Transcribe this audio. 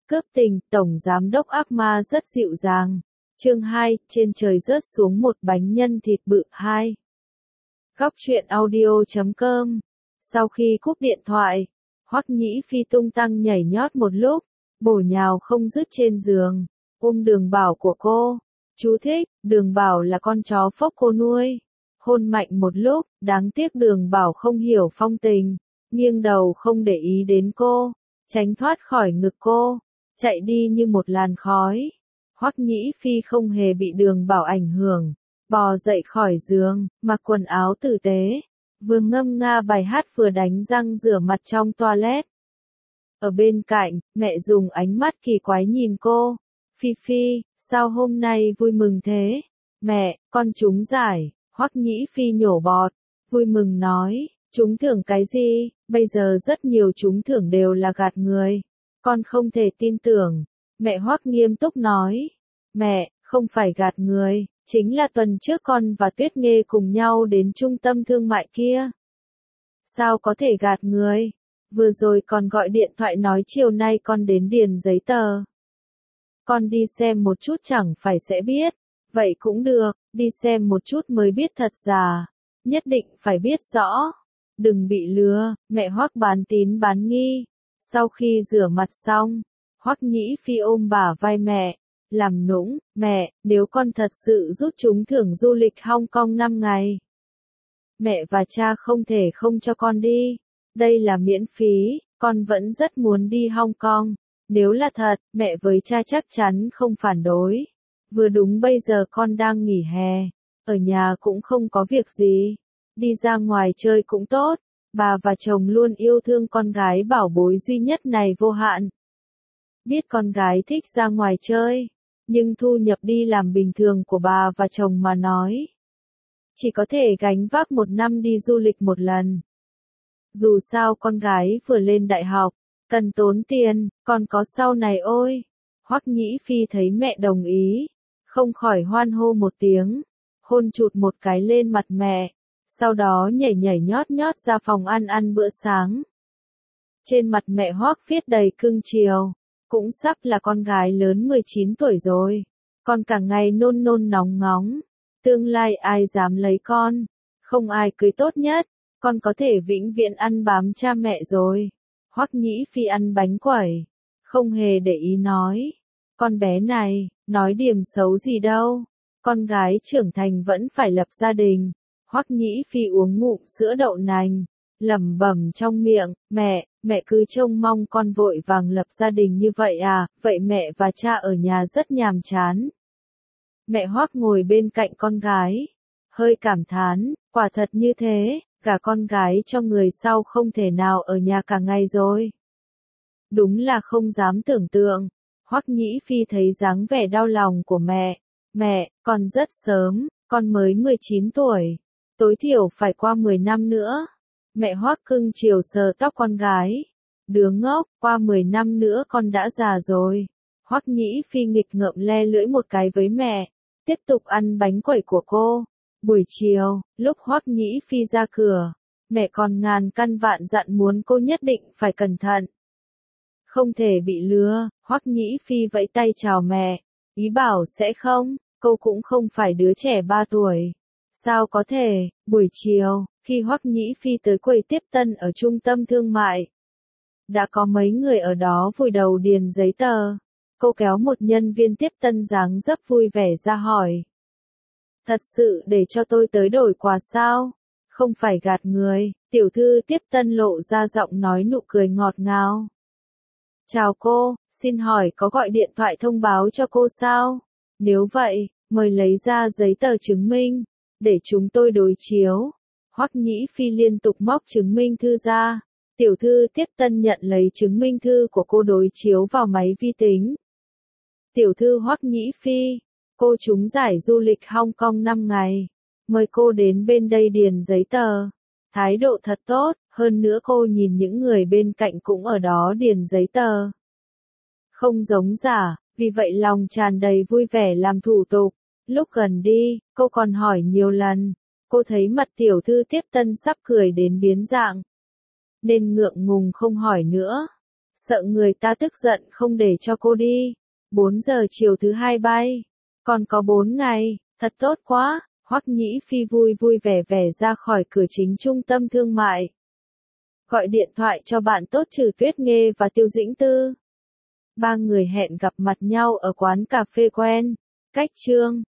Cướp tình, Tổng Giám đốc ác ma rất dịu dàng. Chương 2, trên trời rớt xuống một bánh nhân thịt bự. 2. Góc truyện audio.com. Sau khi cúp điện thoại, Hoắc Nhĩ Phi tung tăng nhảy nhót một lúc, bổ nhào không dứt trên giường, ôm Đường Bảo của cô. Chú thích, Đường Bảo là con chó phốc cô nuôi. Hôn mạnh một lúc, đáng tiếc Đường Bảo không hiểu phong tình, nghiêng đầu không để ý đến cô, tránh thoát khỏi ngực cô, chạy đi như một làn khói. Hoắc Nhĩ Phi không hề bị Đường Bảo ảnh hưởng, bò dậy khỏi giường, mặc quần áo tử tế, vừa ngâm nga bài hát vừa đánh răng rửa mặt trong toilet. Ở bên cạnh, mẹ dùng ánh mắt kỳ quái nhìn cô. Phi Phi, sao hôm nay vui mừng thế? Mẹ, con trúng giải. Hoắc Nhĩ Phi nhổ bọt, vui mừng nói, trúng thưởng cái gì? Bây giờ rất nhiều trúng thưởng đều là gạt người. Con không thể tin tưởng. Mẹ Hoắc nghiêm túc nói. Mẹ, không phải gạt người, chính là tuần trước con và Tuyết Nghê cùng nhau đến trung tâm thương mại kia. Sao có thể gạt người? Vừa rồi còn gọi điện thoại nói chiều nay con đến điền giấy tờ. Con đi xem một chút chẳng phải sẽ biết. Vậy cũng được, đi xem một chút mới biết thật giả. Nhất định phải biết rõ. Đừng bị lừa, mẹ Hoắc bán tín bán nghi. Sau khi rửa mặt xong, Hoắc Nhĩ Phi ôm bả vai mẹ, làm nũng, mẹ, nếu con thật sự rút trúng thưởng du lịch Hong Kong 5 ngày. Mẹ và cha không thể không cho con đi. Đây là miễn phí, con vẫn rất muốn đi Hong Kong. Nếu là thật, mẹ với cha chắc chắn không phản đối. Vừa đúng bây giờ con đang nghỉ hè, ở nhà cũng không có việc gì, đi ra ngoài chơi cũng tốt, bà và chồng luôn yêu thương con gái bảo bối duy nhất này vô hạn. Biết con gái thích ra ngoài chơi, nhưng thu nhập đi làm bình thường của bà và chồng mà nói, chỉ có thể gánh vác một năm đi du lịch một lần. Dù sao con gái vừa lên đại học, cần tốn tiền, còn có sau này ôi. Hoắc Nhĩ Phi thấy mẹ đồng ý, không khỏi hoan hô một tiếng, hôn chụt một cái lên mặt mẹ, sau đó nhảy nhảy nhót nhót ra phòng ăn bữa sáng. Trên mặt mẹ Hoắc viết đầy cưng chiều, cũng sắp là con gái lớn 19 tuổi rồi, con cả ngày nôn nôn nóng ngóng, tương lai ai dám lấy con, không ai cưới tốt nhất, con có thể vĩnh viễn ăn bám cha mẹ rồi. Hoắc Nhĩ Phi ăn bánh quẩy, không hề để ý nói, con bé này, nói điểm xấu gì đâu, con gái trưởng thành vẫn phải lập gia đình. Hoắc Nhĩ Phi uống ngụm sữa đậu nành, lẩm bẩm trong miệng, mẹ cứ trông mong con vội vàng lập gia đình như vậy à, vậy mẹ và cha ở nhà rất nhàm chán. Mẹ Hoắc ngồi bên cạnh con gái, hơi cảm thán, quả thật như thế, cả con gái cho người sau không thể nào ở nhà cả ngày rồi. Đúng là không dám tưởng tượng. Hoắc Nhĩ Phi thấy dáng vẻ đau lòng của mẹ, con rất sớm, con mới 19 tuổi, tối thiểu phải qua 10 năm nữa. Mẹ Hoắc cưng chiều sờ tóc con gái, đứa ngốc, qua 10 năm nữa con đã già rồi. Hoắc Nhĩ Phi nghịch ngợm le lưỡi một cái với mẹ, tiếp tục ăn bánh quẩy của cô. Buổi chiều, lúc Hoắc Nhĩ Phi ra cửa, mẹ còn ngàn căn vạn dặn muốn cô nhất định phải cẩn thận. Không thể bị lừa. Hoắc Nhĩ Phi vẫy tay chào mẹ, ý bảo sẽ không, cô cũng không phải đứa trẻ 3 tuổi. Sao có thể? Buổi chiều, khi Hoắc Nhĩ Phi tới quầy tiếp tân ở trung tâm thương mại, đã có mấy người ở đó vùi đầu điền giấy tờ. Cô kéo một nhân viên tiếp tân dáng dấp vui vẻ ra hỏi. Thật sự để cho tôi tới đổi quà sao? Không phải gạt người, tiểu thư tiếp tân lộ ra giọng nói nụ cười ngọt ngào. Chào cô, xin hỏi có gọi điện thoại thông báo cho cô sao? Nếu vậy, mời lấy ra giấy tờ chứng minh, để chúng tôi đối chiếu. Hoắc Nhĩ Phi liên tục móc chứng minh thư ra. Tiểu thư tiếp tân nhận lấy chứng minh thư của cô đối chiếu vào máy vi tính. Tiểu thư Hoắc Nhĩ Phi, cô trúng giải du lịch Hong Kong 5 ngày. Mời cô đến bên đây điền giấy tờ. Thái độ thật tốt, hơn nữa cô nhìn những người bên cạnh cũng ở đó điền giấy tờ. Không giống giả, vì vậy lòng tràn đầy vui vẻ làm thủ tục. Lúc gần đi, cô còn hỏi nhiều lần. Cô thấy mặt tiểu thư tiếp tân sắp cười đến biến dạng, nên ngượng ngùng không hỏi nữa. Sợ người ta tức giận không để cho cô đi. 4 giờ chiều thứ hai bay. Còn có 4 ngày, thật tốt quá. Hoắc Nhĩ Phi vui vui vẻ vẻ ra khỏi cửa chính trung tâm thương mại. Gọi điện thoại cho bạn tốt Trừ Tuyết Nghê và Tiêu Dĩnh Tư. Ba người hẹn gặp mặt nhau ở quán cà phê quen. Cách Chương